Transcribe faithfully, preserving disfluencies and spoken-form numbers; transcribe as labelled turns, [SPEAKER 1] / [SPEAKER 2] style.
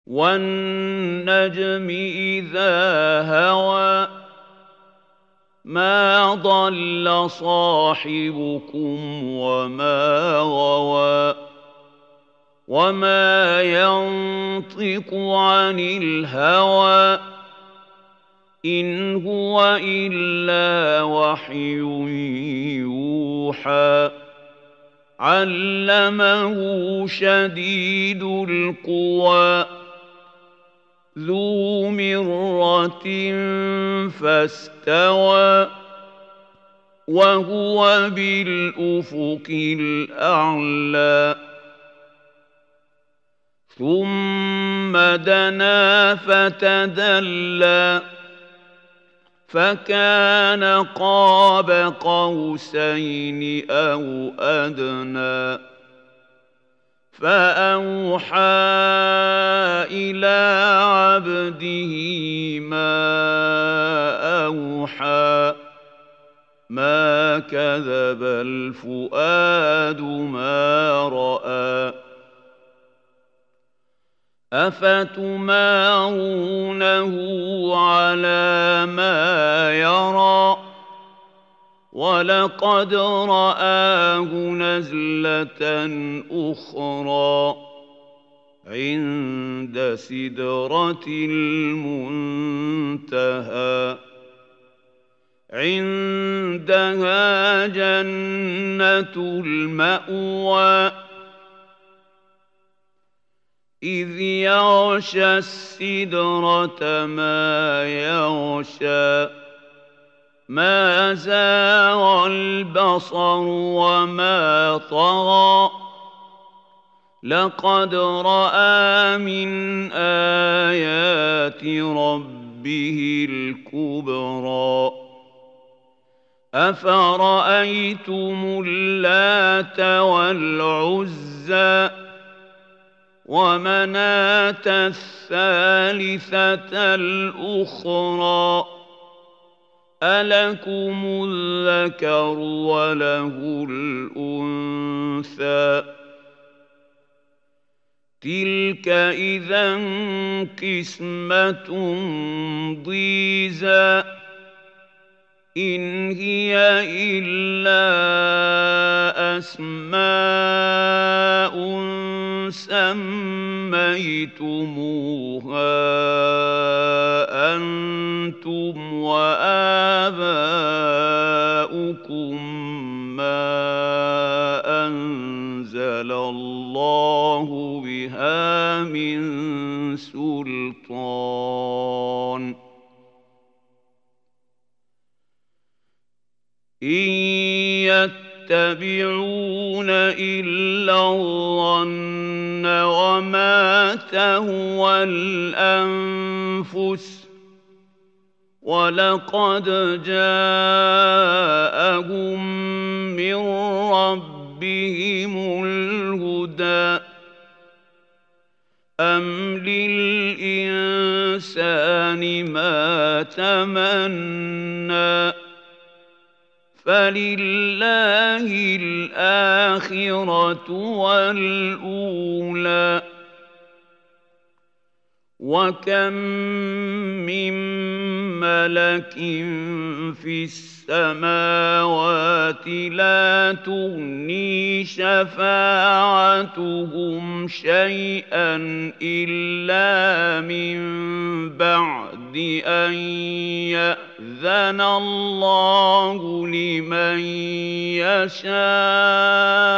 [SPEAKER 1] وَالنَّجْمِ إِذَا هَوَىٰ مَا ضَلَّ صَاحِبُكُمْ وَمَا غَوَىٰ وَمَا يَنطِقُ عَنِ الْهَوَىٰ إِنْ هُوَ إِلَّا وَحْيٌ يُوحَىٰ عَلَّمَهُ شَدِيدُ الْقُوَىٰ ذُو مِرَّةٍ فَاسْتَوَىٰ وَهُوَ بِالْأُفُقِ الْأَعْلَىٰ ثُمَّ دَنَا فَتَدَلَّىٰ فَكَانَ قَابَ قَوْسَيْنِ أَوْ أَدْنَىٰ فَأَوْحَىٰ إِلَىٰ عَبْدِهِ مَا أَوْحَىٰ مَا كَذَبَ الْفُؤَادُ مَا رَأَىٰ أَفَتُمَارُونَهُ عَلَىٰ مَا يَرَىٰ وَلَقَدْ رَآهُ نَزْلَةً أُخْرَىٰ عِندَ سِدْرَةِ الْمُنتَهَىٰ عِندَهَا جَنَّةُ الْمَأْوَىٰ إِذْ يَغْشَى السِّدْرَةَ مَا يَغْشَىٰ مَا زَاغَ الْبَصَرُ وَمَا طَغَىٰ لَقَدْ رَأَىٰ مِنْ آيَاتِ رَبِّهِ الْكُبْرَىٰ أَفَرَأَيْتُمُ اللَّاتَ وَالْعُزَّىٰ وَمَنَاةَ الثَّالِثَةَ الْأُخْرَىٰ أَلَكُمُ الذَّكَرُ وَلَهُ الْأُنثَىٰ تِلْكَ إِذًا قِسْمَةٌ ضِيزَىٰ إِنْ هِيَ إِلَّا أَسْمَاءٌ سَمَّيْتُمُوهَا أَنْتُمْ وَآبَاؤُكُم مَّا أَنزَلَ اللَّهُ بِهَا مِن سُلْطَانٍ إِن يَتَّبِعُونَ إِلَّا الظَّنَّ وَمَا تَهْوَى الْأَنفُسُ وَلَقَدْ جَاءَهُم مِّن رَّبِّهِمُ الْهُدَىٰ أَمْ لِلْإِنسَانِ مَا تَمَنَّىٰ فَلِلَّهِ الْآخِرَةُ وَالْأُولَىٰ وَكَم مِّن مَّلَكٍ فِي السَّمَاوَاتِ لَا تُغْنِي شَفَاعَتُهُمْ شَيْئًا إِلَّا مِن بَعْدِ أَن يَأْذَنَ اللَّهُ لِمَن يَشَاءُ